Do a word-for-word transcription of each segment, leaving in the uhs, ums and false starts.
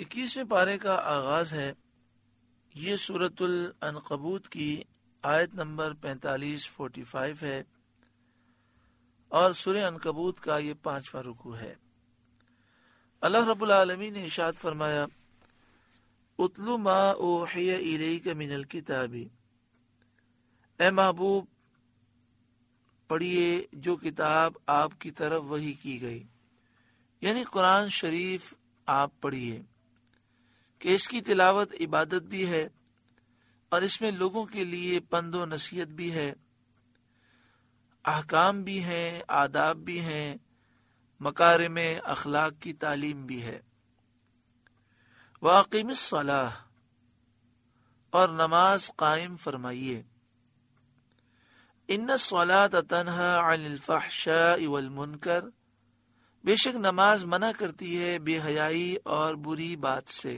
اکیسویں پارے کا آغاز ہے۔ یہ سورۃ العنکبوت کی آیت نمبر پینتالیس فورٹی فائیو ہے اور سورہ عنکبوت کا یہ پانچواں رکوع ہے۔ اللہ رب العالمین نے ارشاد فرمایا، اتلو ما اوحی الیک من الکتاب، اے محبوب پڑھیے جو کتاب آپ کی طرف وحی کی گئی، یعنی قرآن شریف آپ پڑھیے کہ اس کی تلاوت عبادت بھی ہے اور اس میں لوگوں کے لیے پند و نصیحت بھی ہے، احکام بھی ہیں، آداب بھی ہیں، مکارم اخلاق کی تعلیم بھی ہے۔ وَأَقِمِ الصَّلَاةَ، اور نماز قائم فرمائیے۔ إِنَّ الصَّلَاةَ تَنْهَى عَنِ الْفَحْشَاءِ وَالْمُنْكَرِ، بے شک نماز منع کرتی ہے بے حیائی اور بری بات سے،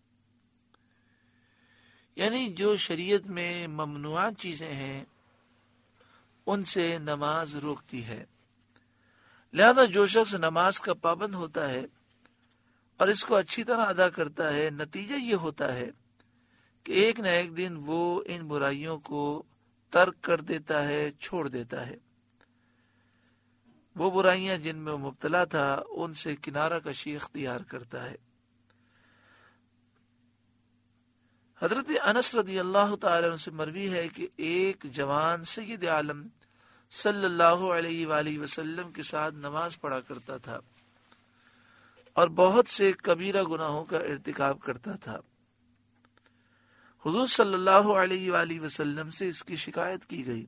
یعنی جو شریعت میں ممنوع چیزیں ہیں ان سے نماز روکتی ہے۔ لہذا جو شخص نماز کا پابند ہوتا ہے اور اس کو اچھی طرح ادا کرتا ہے، نتیجہ یہ ہوتا ہے کہ ایک نہ ایک دن وہ ان برائیوں کو ترک کر دیتا ہے، چھوڑ دیتا ہے۔ وہ برائیاں جن میں وہ مبتلا تھا ان سے کنارہ کشی اختیار کرتا ہے۔ حضرت انس رضی اللہ تعالی عنہ سے مروی ہے کہ ایک جوان سید عالم صلی اللہ علیہ وآلہ وسلم کے ساتھ نماز پڑھا کرتا تھا اور بہت سے کبیرہ گناہوں کا ارتکاب کرتا تھا۔ حضور صلی اللہ علیہ وآلہ وسلم سے اس کی شکایت کی گئی۔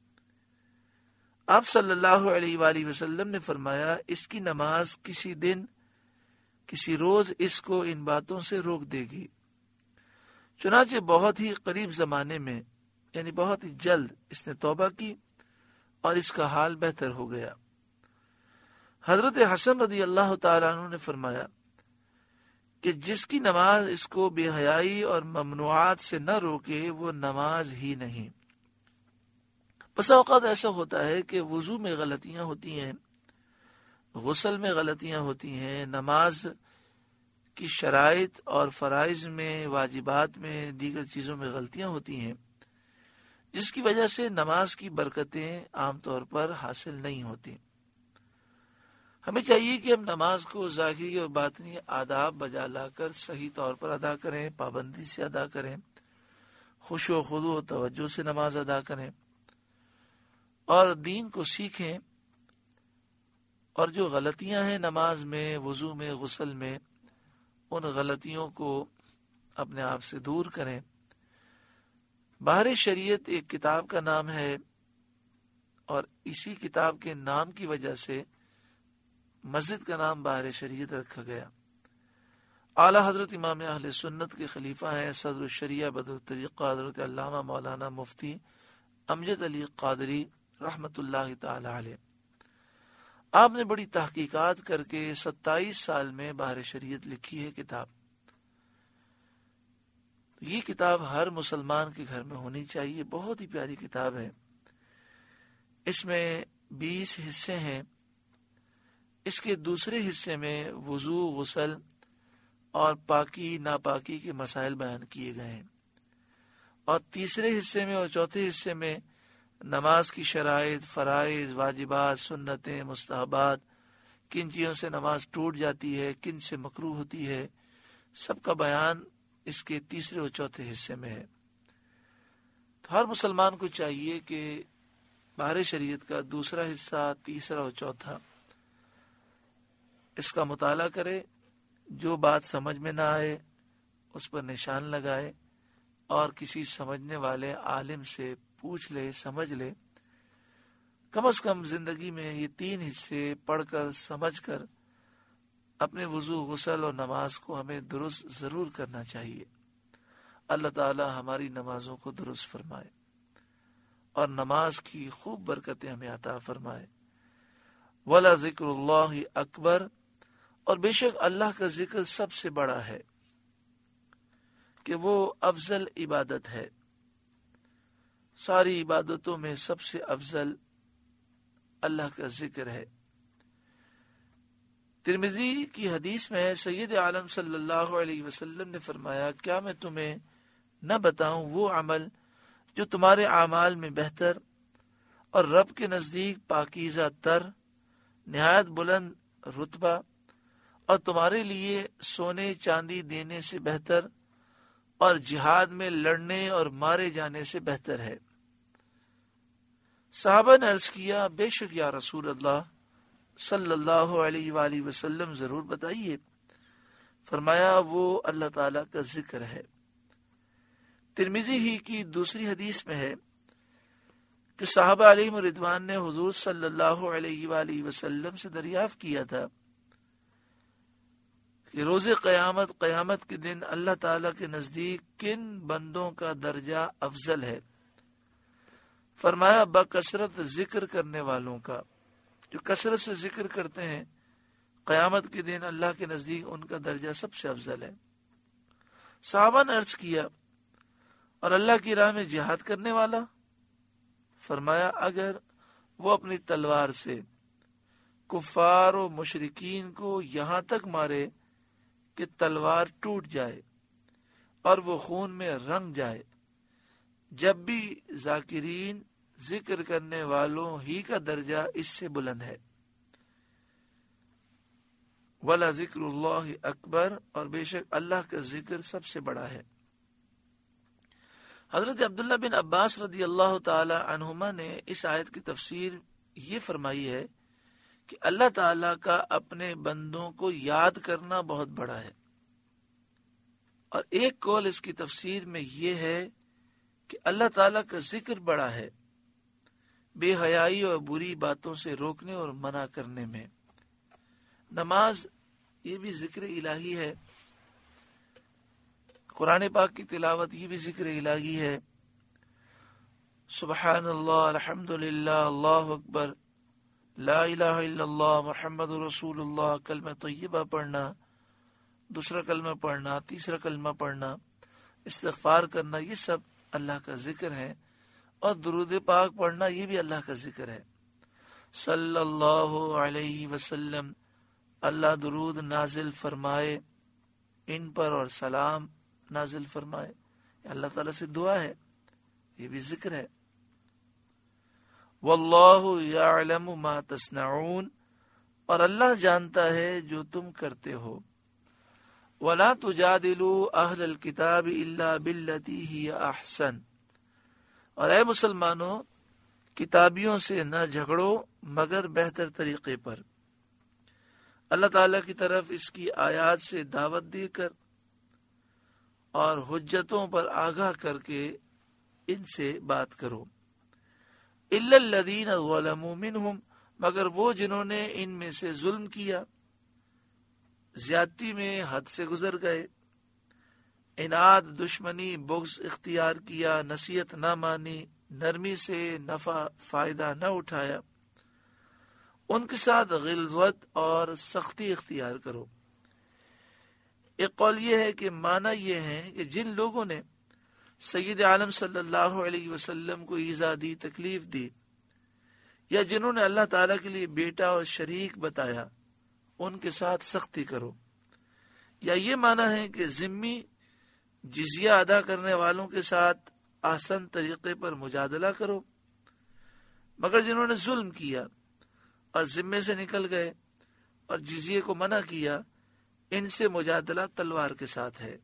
آپ صلی اللہ علیہ وآلہ وسلم نے فرمایا، اس کی نماز کسی دن کسی روز اس کو ان باتوں سے روک دے گی۔ چنانچہ بہت ہی قریب زمانے میں، یعنی بہت ہی جلد، اس نے توبہ کی اور اس کا حال بہتر ہو گیا۔ حضرت حسن رضی اللہ تعالیٰ عنہ نے فرمایا کہ جس کی نماز اس کو بے حیائی اور ممنوعات سے نہ روکے وہ نماز ہی نہیں۔ بس اوقات ایسا ہوتا ہے کہ وضو میں غلطیاں ہوتی ہیں، غسل میں غلطیاں ہوتی ہیں، نماز کی شرائط اور فرائض میں، واجبات میں، دیگر چیزوں میں غلطیاں ہوتی ہیں، جس کی وجہ سے نماز کی برکتیں عام طور پر حاصل نہیں ہوتی۔ ہمیں چاہیے کہ ہم نماز کو ظاہری اور باطنی آداب بجا لا کر صحیح طور پر ادا کریں، پابندی سے ادا کریں، خشوع و خضوع و توجہ سے نماز ادا کریں اور دین کو سیکھیں، اور جو غلطیاں ہیں نماز میں، وضو میں، غسل میں، ان غلطیوں کو اپنے آپ سے دور کریں۔ بحر شریعت ایک کتاب کا نام ہے اور اسی کتاب کے نام کی وجہ سے مسجد کا نام بحر شریعت رکھا گیا۔ اعلی حضرت امام اہل سنت کے خلیفہ ہیں صدر الشریعہ بدر الطریقہ حضرت علامہ مولانا مفتی امجد علی قادری رحمت اللہ تعالی علیہ۔ آپ نے بڑی تحقیقات کر کے ستائیس سال میں بحر شریعت لکھی ہے کتاب۔ یہ کتاب ہر مسلمان کے گھر میں ہونی چاہیے، بہت ہی پیاری کتاب ہے۔ اس میں بیس حصے ہیں۔ اس کے دوسرے حصے میں وضو، غسل اور پاکی ناپاکی کے مسائل بیان کیے گئے ہیں، اور تیسرے حصے میں اور چوتھے حصے میں نماز کی شرائط، فرائض، واجبات، سنتیں، مستحبات، کن چیزوں سے نماز ٹوٹ جاتی ہے، کن سے مکروہ ہوتی ہے، سب کا بیان اس کے تیسرے اور چوتھے حصے میں ہے۔ تو ہر مسلمان کو چاہیے کہ بحر شریعت کا دوسرا حصہ، تیسرا اور چوتھا اس کا مطالعہ کرے، جو بات سمجھ میں نہ آئے اس پر نشان لگائے اور کسی سمجھنے والے عالم سے پوچھ لے، سمجھ لے۔ کم از کم زندگی میں یہ تین حصے پڑھ کر، سمجھ کر اپنے وضو، غسل اور نماز کو ہمیں درست ضرور کرنا چاہیے۔ اللہ تعالی ہماری نمازوں کو درست فرمائے اور نماز کی خوب برکتیں ہمیں عطا فرمائے۔ وَلَا ذِكْرُ اللَّهِ اکبر، اور بے شک اللہ کا ذکر سب سے بڑا ہے، کہ وہ افضل عبادت ہے۔ ساری عبادتوں میں سب سے افضل اللہ کا ذکر ہے۔ ترمذی کی حدیث میں سید عالم صلی اللہ علیہ وسلم نے فرمایا، کیا میں تمہیں نہ بتاؤں وہ عمل جو تمہارے اعمال میں بہتر اور رب کے نزدیک پاکیزہ تر، نہایت بلند رتبہ اور تمہارے لیے سونے چاندی دینے سے بہتر اور جہاد میں لڑنے اور مارے جانے سے بہتر ہے؟ صحابہ نے عرض کیا، بے شک یا رسول اللہ صلی اللہ علیہ وآلہ وسلم، ضرور بتائیے۔ فرمایا، وہ اللہ تعالیٰ کا ذکر ہے۔ ترمذی ہی کی دوسری حدیث میں ہے کہ صحابہ علیہم رضوان نے حضور صلی اللہ علیہ وآلہ وسلم سے دریافت کیا تھا کہ روز قیامت قیامت کے دن اللہ تعالیٰ کے نزدیک کن بندوں کا درجہ افضل ہے؟ فرمایا، بکثرت ذکر کرنے والوں کا، جو کثرت سے ذکر کرتے ہیں، قیامت کے دن اللہ کے نزدیک ان کا درجہ سب سے افضل ہے۔ صحابہ نے عرض کیا، اور اللہ کی راہ میں جہاد کرنے والا؟ فرمایا، اگر وہ اپنی تلوار سے کفار و مشرکین کو یہاں تک مارے کہ تلوار ٹوٹ جائے اور وہ خون میں رنگ جائے، جب بھی ذاکرین ذکر کرنے والوں ہی کا درجہ اس سے بلند ہے۔ وَلَا ذِكْرُ اللَّهِ اکبر، اور بے شک اللہ کا ذکر سب سے بڑا ہے۔ حضرت عبداللہ بن عباس رضی اللہ تعالی عنہما نے اس آیت کی تفسیر یہ فرمائی ہے کہ اللہ تعالیٰ کا اپنے بندوں کو یاد کرنا بہت بڑا ہے، اور ایک قول اس کی تفسیر میں یہ ہے کہ اللہ تعالیٰ کا ذکر بڑا ہے بے حیائی اور بری باتوں سے روکنے اور منع کرنے میں۔ نماز یہ بھی ذکر الہی ہے، قرآن پاک کی تلاوت یہ بھی ذکر الہی ہے۔ سبحان اللہ، الحمدللہ، اللہ اکبر، لا الہ الا اللہ، محمد رسول اللہ، کلمہ طیبہ پڑھنا، دوسرا کلمہ پڑھنا، تیسرا کلمہ پڑھنا، استغفار کرنا، یہ سب اللہ کا ذکر ہے، اور درود پاک پڑھنا یہ بھی اللہ کا ذکر ہے۔ صلی اللہ علیہ وسلم، اللہ درود نازل فرمائے ان پر اور سلام نازل فرمائے، اللہ تعالیٰ سے دعا ہے، یہ بھی ذکر ہے۔ واللہ یعلم ما تصنعون، اور اللہ جانتا ہے جو تم کرتے ہو۔ ولا تجادلوا اہل الکتاب الا باللتی ہی احسن، اور اے مسلمانوں، کتابیوں سے نہ جھگڑو مگر بہتر طریقے پر، اللہ تعالیٰ کی طرف اس کی آیات سے دعوت دے کر اور حجتوں پر آگاہ کر کے ان سے بات کرو۔ الا الذین ظلموا منہم، مگر وہ جنہوں نے ان میں سے ظلم کیا، زیادتی میں حد سے گزر گئے، عناد، دشمنی، بغض اختیار کیا، نصیحت نہ مانی، نرمی سے نفع فائدہ نہ اٹھایا، ان کے ساتھ غلظت اور سختی اختیار کرو۔ ایک قول یہ ہے کہ معنی یہ ہے کہ جن لوگوں نے سید عالم صلی اللہ علیہ وسلم کو ایذا دی، تکلیف دی، یا جنہوں نے اللہ تعالیٰ کے لیے بیٹا اور شریک بتایا، ان کے ساتھ سختی کرو۔ یا یہ معنی ہے کہ ذمی جزیہ ادا کرنے والوں کے ساتھ آسن طریقے پر مجادلہ کرو، مگر جنہوں نے ظلم کیا اور ذمے سے نکل گئے اور جزیے کو منع کیا، ان سے مجادلہ تلوار کے ساتھ ہے۔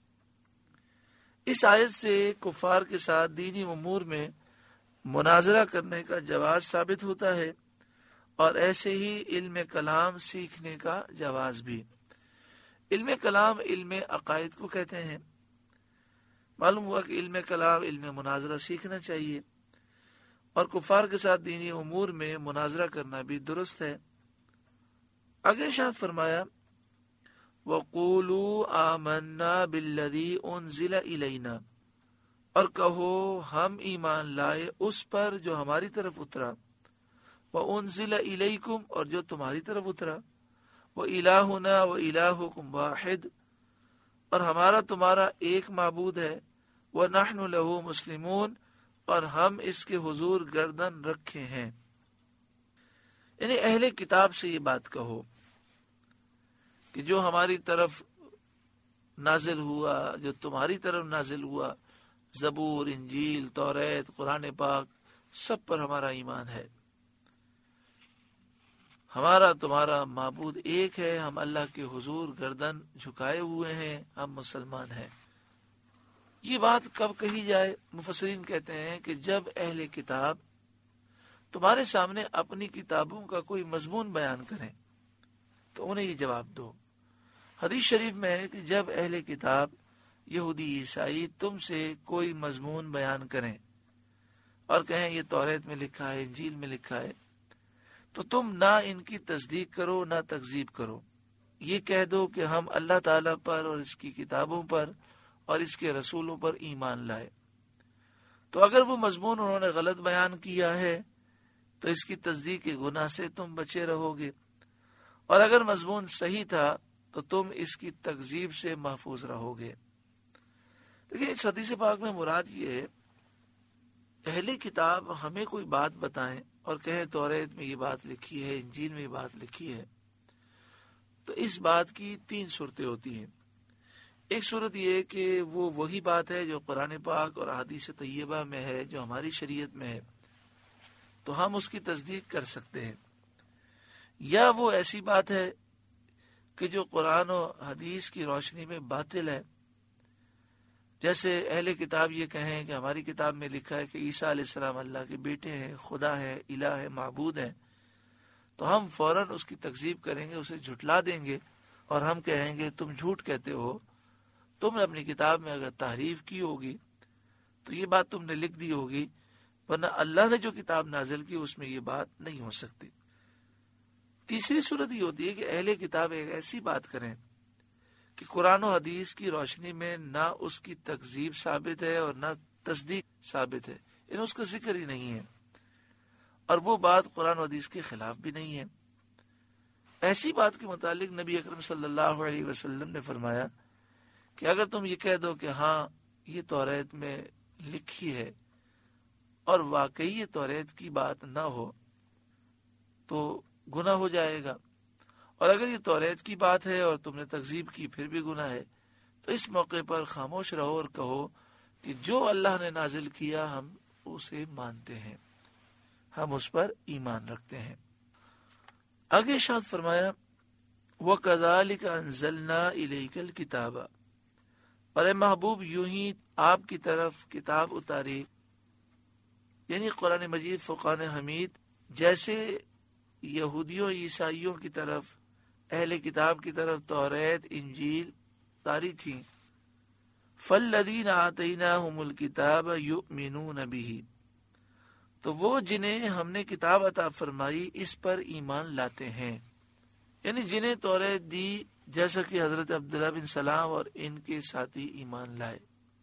اس آیت سے کفار کے ساتھ دینی امور میں مناظرہ کرنے کا جواز ثابت ہوتا ہے، اور ایسے ہی علم کلام سیکھنے کا جواز بھی۔ علم کلام علم عقائد کو کہتے ہیں۔ معلوم ہوا کہ علم کلام علم مناظرہ سیکھنا چاہیے، اور کفار کے ساتھ دینی امور میں مناظرہ کرنا بھی درست ہے۔ آگے ارشاد فرمایا، وَقُولُوا آمَنَّا بِالَّذِي أُنزِلَ إِلَيْنَا، اور کہو ہم ایمان لائے اس پر جو ہماری طرف اترا، وَأُنزِلَ إِلَيْكُمْ، اور جو تمہاری طرف اترا، وَإِلَٰهُنَا وَإِلَٰهُكُمْ وَاحِدٌ، اور ہمارا تمہارا ایک معبود ہے، وَنَحْنُ لَهُ مُسْلِمُونَ، اور ہم اس کے حضور گردن رکھے ہیں۔ یعنی اہل کتاب سے یہ بات کہو کہ جو ہماری طرف نازل ہوا، جو تمہاری طرف نازل ہوا، زبور، انجیل، توریت، قرآن پاک، سب پر ہمارا ایمان ہے۔ ہمارا تمہارا معبود ایک ہے، ہم اللہ کے حضور گردن جھکائے ہوئے ہیں، ہم مسلمان ہیں۔ یہ بات کب کہی جائے؟ مفسرین کہتے ہیں کہ جب اہل کتاب تمہارے سامنے اپنی کتابوں کا کوئی مضمون بیان کریں تو انہیں یہ جواب دو۔ حدیث شریف میں ہے کہ جب اہل کتاب یہودی عیسائی تم سے کوئی مضمون بیان کریں اور کہیں یہ توریت میں لکھا ہے، انجیل میں لکھا ہے، تو تم نہ ان کی تصدیق کرو نہ تکذیب کرو، یہ کہہ دو کہ ہم اللہ تعالیٰ پر اور اس کی کتابوں پر اور اس کے رسولوں پر ایمان لائے۔ تو اگر وہ مضمون انہوں نے غلط بیان کیا ہے تو اس کی تصدیق کے گناہ سے تم بچے رہو گے، اور اگر مضمون صحیح تھا تو تم اس کی تکذیب سے محفوظ رہو گے۔ لیکن اس حدیث پاک میں مراد یہ ہے، اہل کتاب ہمیں کوئی بات بتائیں اور کہیں توریت میں یہ بات لکھی ہے، انجیل میں یہ بات لکھی ہے، تو اس بات کی تین صورتیں ہوتی ہیں۔ ایک صورت یہ ہے کہ وہ وہی بات ہے جو قرآن پاک اور احادیث طیبہ میں ہے، جو ہماری شریعت میں ہے، تو ہم اس کی تصدیق کر سکتے ہیں، یا وہ ایسی بات ہے کہ جو قرآن و حدیث کی روشنی میں باطل ہے، جیسے اہل کتاب یہ کہیں کہ ہماری کتاب میں لکھا ہے کہ عیسیٰ علیہ السلام اللہ کے بیٹے ہیں، خدا ہے، الہ ہے، معبود ہے، تو ہم فوراً اس کی تکذیب کریں گے، اسے جھٹلا دیں گے اور ہم کہیں گے تم جھوٹ کہتے ہو، تم نے اپنی کتاب میں اگر تحریف کی ہوگی تو یہ بات تم نے لکھ دی ہوگی، ورنہ اللہ نے جو کتاب نازل کی اس میں یہ بات نہیں ہو سکتی۔ تیسری صورت یہ ہوتی ہے کہ اہل کتاب ایک ایسی بات کریں کہ قرآن و حدیث کی روشنی میں نہ اس کی تکذیب ثابت ہے اور نہ تصدیق ثابت ہے، یعنی اس کا ذکر ہی نہیں ہے، اور وہ بات قرآن و حدیث کے خلاف بھی نہیں ہے۔ ایسی بات کے متعلق نبی اکرم صلی اللہ علیہ وسلم نے فرمایا کہ اگر تم یہ کہہ دو کہ ہاں یہ توریت میں لکھی ہے اور واقعی یہ توریت کی بات نہ ہو تو گناہ ہو جائے گا، اور اگر یہ توریت کی بات ہے اور تم نے تکذیب کی پھر بھی گناہ ہے، تو اس موقع پر خاموش رہو اور کہو کہ جو اللہ نے نازل کیا ہم اسے مانتے ہیں، ہم اس پر ایمان رکھتے ہیں۔ آگے ارشاد فرمایا وَكَذَلِكَ أَنزَلْنَا إِلَيْكَ الْكِتَابَ، اور اے محبوب یوں ہی آپ کی طرف کتاب اتاری، یعنی قرآن مجید، فرقان حمید، جیسے یہودیوں عیسائیوں کی طرف اہل کتاب کی طرف توریت انجیل اتاری تھی۔ فَالَّذِينَ آتَيْنَاهُمُ الْكِتَابَ يُؤْمِنُونَ بِهِ، تو وہ جنہیں ہم نے کتاب عطا فرمائی اس پر ایمان لاتے ہیں، یعنی جنہیں توریت دی، جیسا کہ حضرت عبداللہ بن سلام اور ان کے ساتھی ایمان لائے۔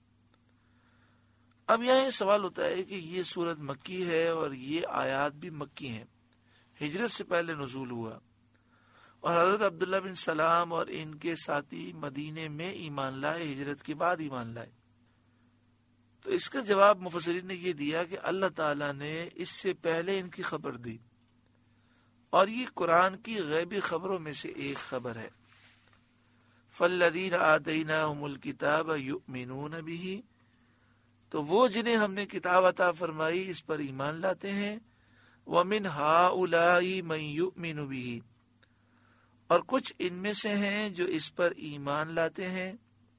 اب یہاں یہ سوال ہوتا ہے کہ یہ سورت مکی ہے اور یہ آیات بھی مکی ہیں، ہجرت سے پہلے نزول ہوا، اور حضرت عبداللہ بن سلام اور ان کے ساتھی مدینے میں ایمان لائے، ہجرت کے بعد ایمان لائے۔ تو اس کا جواب مفسرین نے یہ دیا کہ اللہ تعالیٰ نے اس سے پہلے ان کی خبر دی، اور یہ قرآن کی غیبی خبروں میں سے ایک خبر ہے۔ فَالَّذِينَ آتَيْنَاهُمُ الْكِتَابَ يُؤْمِنُونَ بِهِ، تو وہ جنہیں ہم نے کتاب عطا فرمائی اس پر ایمان لاتے ہیں۔ وَمِنْ هَؤُلَاءِ مَنْ يُؤْمِنُ بِهِ، اور کچھ ان میں سے ہیں جو اس پر ایمان لاتے ہیں۔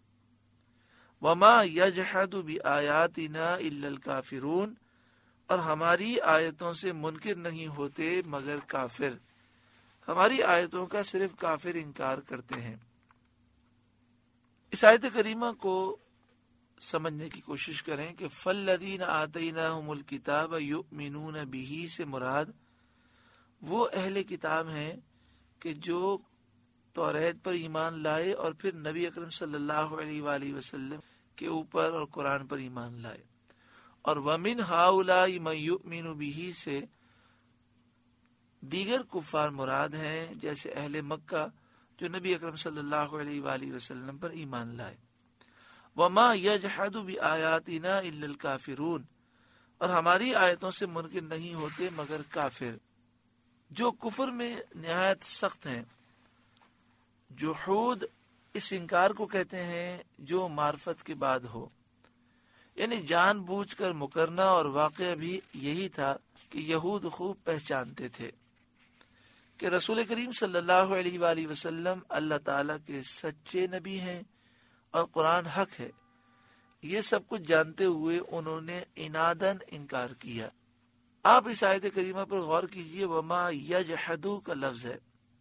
وَمَا يَجْحَدُ بِآيَاتِنَا إِلَّا الْكَافِرُونَ، اور ہماری آیتوں سے منکر نہیں ہوتے مگر کافر، ہماری آیتوں کا صرف کافر انکار کرتے ہیں۔ اس آیت کریمہ کو سمجھنے کی کوشش کریں کہ فَالَّذِينَ آتَيْنَاهُمُ الْكِتَابَ يُؤْمِنُونَ بِهِ سے مراد وہ اہل کتاب ہیں کہ جو توریت پر ایمان لائے اور پھر نبی اکرم صلی اللہ علیہ وآلہ وسلم کے اوپر اور قرآن پر ایمان لائے، اور وَمِنْ هَؤُلَاءِ مَنْ يُؤْمِنُ بِهِ سے دیگر کفار مراد ہیں، جیسے اہل مکہ جو نبی اکرم صلی اللہ علیہ وآلہ وسلم پر ایمان لائے۔ وَمَا يَجْحَدُ بِآيَاتِنَا إِلَّا الْكَافِرُونَ، اور ہماری آیتوں سے منکر نہیں ہوتے مگر کافر، جو کفر میں نہایت سخت ہیں۔ جحود اس انکار کو کہتے ہیں جو معرفت کے بعد ہو، یعنی جان بوجھ کر مکرنا، اور واقعہ بھی یہی تھا کہ یہود خوب پہچانتے تھے کہ رسول کریم صلی اللہ علیہ وآلہ وسلم اللہ تعالیٰ کے سچے نبی ہیں اور قرآن حق ہے۔ یہ سب کچھ جانتے ہوئے انہوں نے عناداً انکار کیا۔ آپ اس آیت کریمہ پر غور کیجئے، وما یجحدو کا لفظ ہے،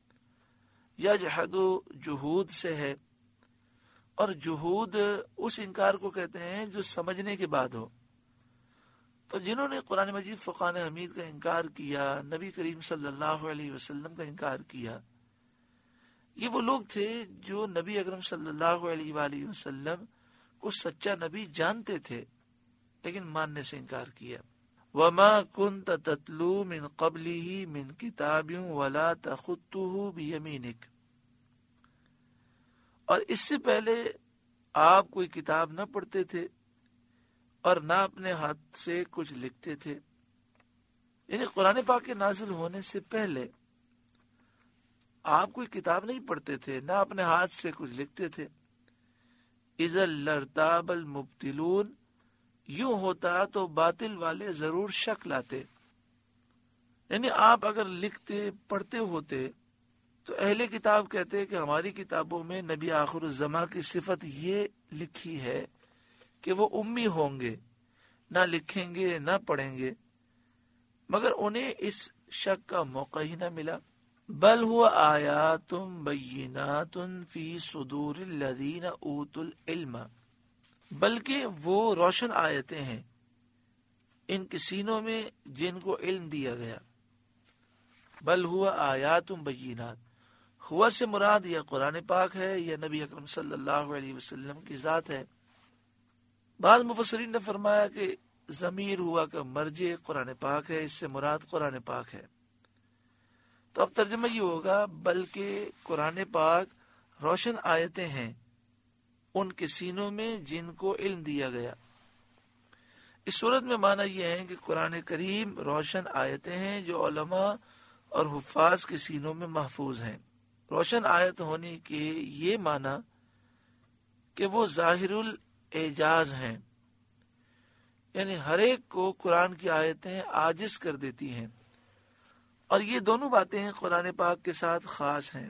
یجحدو جہود سے ہے، اور جہود اس انکار کو کہتے ہیں جو سمجھنے کے بعد ہو۔ تو جنہوں نے قرآن مجید فرقان حمید کا انکار کیا، نبی کریم صلی اللہ علیہ وسلم کا انکار کیا، یہ وہ لوگ تھے جو نبی اکرم صلی اللہ علیہ وآلہ وسلم کو سچا نبی جانتے تھے لیکن ماننے سے انکار کیا۔ وما كنت تتلو من قبله من کتاب ولا تخطه بیمینک، اور اس سے پہلے آپ کوئی کتاب نہ پڑھتے تھے اور نہ اپنے ہاتھ سے کچھ لکھتے تھے، یعنی قرآن پاک کے نازل ہونے سے پہلے آپ کوئی کتاب نہیں پڑھتے تھے، نہ اپنے ہاتھ سے کچھ لکھتے تھے۔ اذا لارتاب المبتلون، یوں ہوتا تو باطل والے ضرور شک لاتے، یعنی آپ اگر لکھتے پڑھتے ہوتے تو اہل کتاب کہتے کہ ہماری کتابوں میں نبی آخر الزماں کی صفت یہ لکھی ہے کہ وہ امی ہوں گے، نہ لکھیں گے نہ پڑھیں گے، مگر انہیں اس شک کا موقع ہی نہ ملا۔ بل ہوا آیات بینات فی صدور الذین اوتوا العلم، بلکہ وہ روشن آیتیں ہیں ان کے سینوں میں جن کو علم دیا گیا۔ بل ہوا آیات بینات، ہوا سے مراد یا قرآن پاک ہے یا نبی اکرم صلی اللہ علیہ وسلم کی ذات ہے۔ بعض مفسرین نے فرمایا کہ ضمیر ہوا کا مرجع قرآن پاک ہے، اس سے مراد قرآن پاک ہے۔ تو اب ترجمہ یہ ہوگا بلکہ قرآن پاک روشن آیتیں ہیں ان کے سینوں میں جن کو علم دیا گیا۔ اس صورت میں معنی یہ ہے کہ قرآن کریم روشن آیتیں ہیں جو علماء اور حفاظ کے سینوں میں محفوظ ہیں۔ روشن آیت ہونے کے یہ معنی کہ وہ ظاہر الاعجاز ہیں، یعنی ہر ایک کو قرآن کی آیتیں عاجز کر دیتی ہیں، اور یہ دونوں باتیں قرآن پاک کے ساتھ خاص ہیں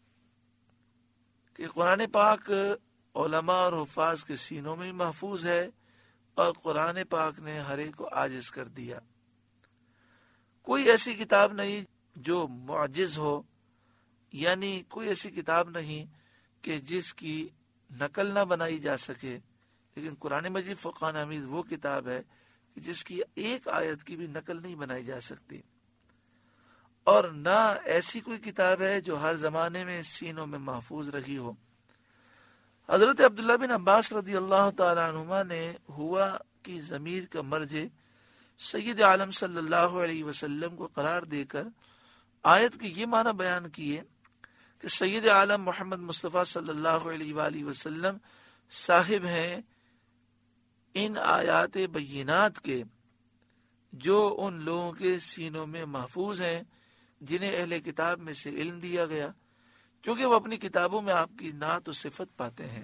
کہ قرآن پاک علماء اور حفاظ کے سینوں میں محفوظ ہے اور قرآن پاک نے ہر ایک کو عاجز کر دیا۔ کوئی ایسی کتاب نہیں جو معجز ہو، یعنی کوئی ایسی کتاب نہیں کہ جس کی نقل نہ بنائی جا سکے، لیکن قرآن مجید فرقان حمید وہ کتاب ہے کہ جس کی ایک آیت کی بھی نقل نہیں بنائی جا سکتی، اور نہ ایسی کوئی کتاب ہے جو ہر زمانے میں سینوں میں محفوظ رہی ہو۔ حضرت عبداللہ بن عباس رضی اللہ تعالی عنہما نے ہوا کی ضمیر کا مرجع سید عالم صلی اللہ علیہ وسلم کو قرار دے کر آیت کے یہ معنی بیان کیے کہ سید عالم محمد مصطفیٰ صلی اللہ علیہ وآلہ وسلم صاحب ہیں ان آیات بینات کے جو ان لوگوں کے سینوں میں محفوظ ہیں جنہیں اہل کتاب میں سے علم دیا گیا، کیونکہ وہ اپنی کتابوں میں آپ کی نعت و صفت پاتے ہیں۔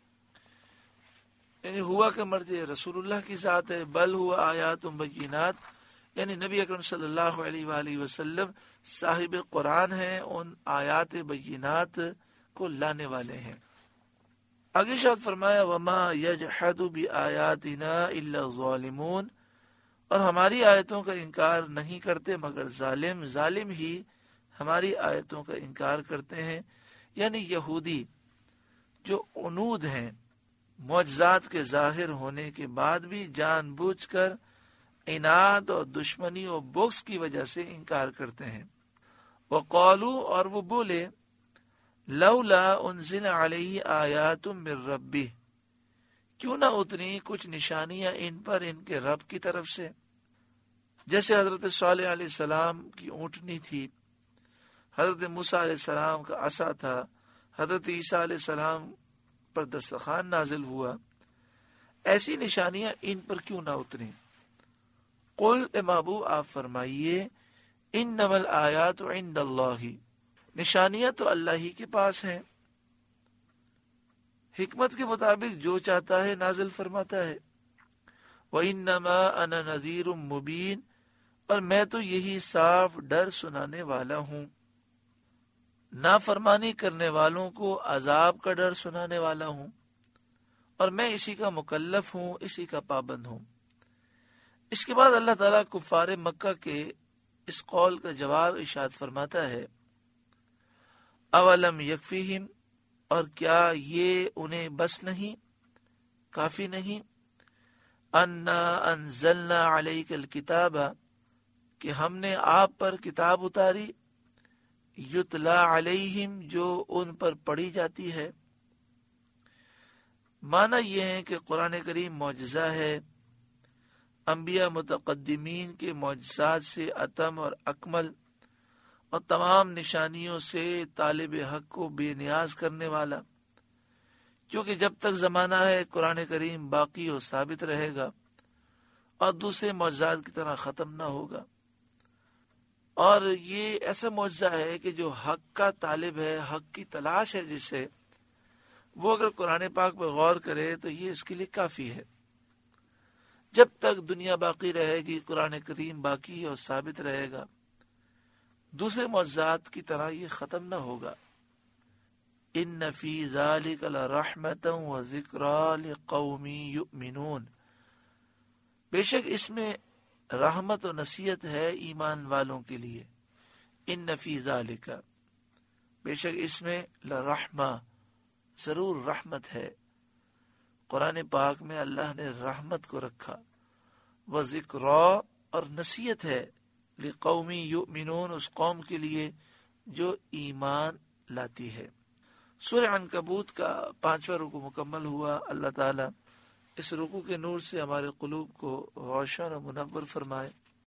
یعنی ہوا کا مرجع رسول اللہ کی ذات ہے، بل ہوا آیات بینات، یعنی نبی اکرم صلی اللہ علیہ وآلہ وسلم صاحب قرآن ہیں، ان آیات بینات کو لانے والے ہیں۔ آگے شاید فرمایا وما یجحد بآیاتنا الا الظالمون، اور ہماری آیتوں کا انکار نہیں کرتے مگر ظالم، ظالم ہی ہماری آیتوں کا انکار کرتے ہیں، یعنی یہودی جو عنود ہیں، معجزات کے ظاہر ہونے کے بعد بھی جان بوجھ کر عناد اور دشمنی اور بغض کی وجہ سے انکار کرتے ہیں۔ وقالوا، اور وہ بولے، لولا انزل علیہ آیات من ربہ، کیوں نہ اتنی کچھ نشانیاں ان پر ان کے رب کی طرف سے، جیسے حضرت صالح علیہ السلام کی اونٹنی تھی، حضرت موسیٰ علیہ السلام کا عصا تھا، حضرت عیسیٰ علیہ السلام پر دسترخوان نازل ہوا، ایسی نشانیاں ان پر کیوں نہ اتریں۔ قل، اے محبوب آپ فرمائیے، انما الآیات عند اللہ، نشانیاں تو اللہ ہی کے پاس ہیں، حکمت کے مطابق جو چاہتا ہے نازل فرماتا ہے۔ وَإِنَّمَا أَنَا نَذِيرٌ مُبِينٌ، اور میں تو یہی صاف ڈر سنانے والا ہوں، نافرمانی کرنے والوں کو عذاب کا ڈر سنانے والا ہوں، اور میں اسی کا مکلف ہوں، اسی کا پابند ہوں۔ اس کے بعد اللہ تعالیٰ کفار مکہ کے اس قول کا جواب ارشاد فرماتا ہے، اولم یکفیہم، اور کیا یہ انہیں بس نہیں، کافی نہیں، انا انزلنا علیک الکتاب، کہ ہم نے آپ پر کتاب اتاری، یتلا علیہم، جو ان پر پڑھی جاتی ہے۔ معنی یہ ہے کہ قرآن کریم معجزہ ہے، انبیاء متقدمین کے معجزات سے اتم اور اکمل، اور تمام نشانیوں سے طالب حق کو بے نیاز کرنے والا، کیونکہ جب تک زمانہ ہے قرآن کریم باقی و ثابت رہے گا اور دوسرے معجزات کی طرح ختم نہ ہوگا۔ اور یہ ایسا معجزہ ہے کہ جو حق کا طالب ہے، حق کی تلاش ہے جسے، وہ اگر قرآن پاک پہ غور کرے تو یہ اس کے لیے کافی ہے۔ جب تک دنیا باقی رہے گی قرآن کریم باقی اور ثابت رہے گا، دوسرے معجزات کی طرح یہ ختم نہ ہوگا۔ ان فی ذلک لرحمۃ وذکریٰ لقوم یؤمنون، بے شک اس میں رحمت و نصیحت ہے ایمان والوں کے لیے۔ ان فی ذالک، بے شک اس میں لرحمہ، ضرور رحمت ہے۔ قرآن پاک میں اللہ نے رحمت کو رکھا، وذکریٰ، اور نصیحت ہے، لقوم یؤمنون، اس قوم کے لیے جو ایمان لاتی ہے۔ سورہ عنکبوت کا پانچواں رکوع مکمل ہوا۔ اللہ تعالیٰ اس رکوع کے نور سے ہمارے قلوب کو روشن اور منور فرمائے۔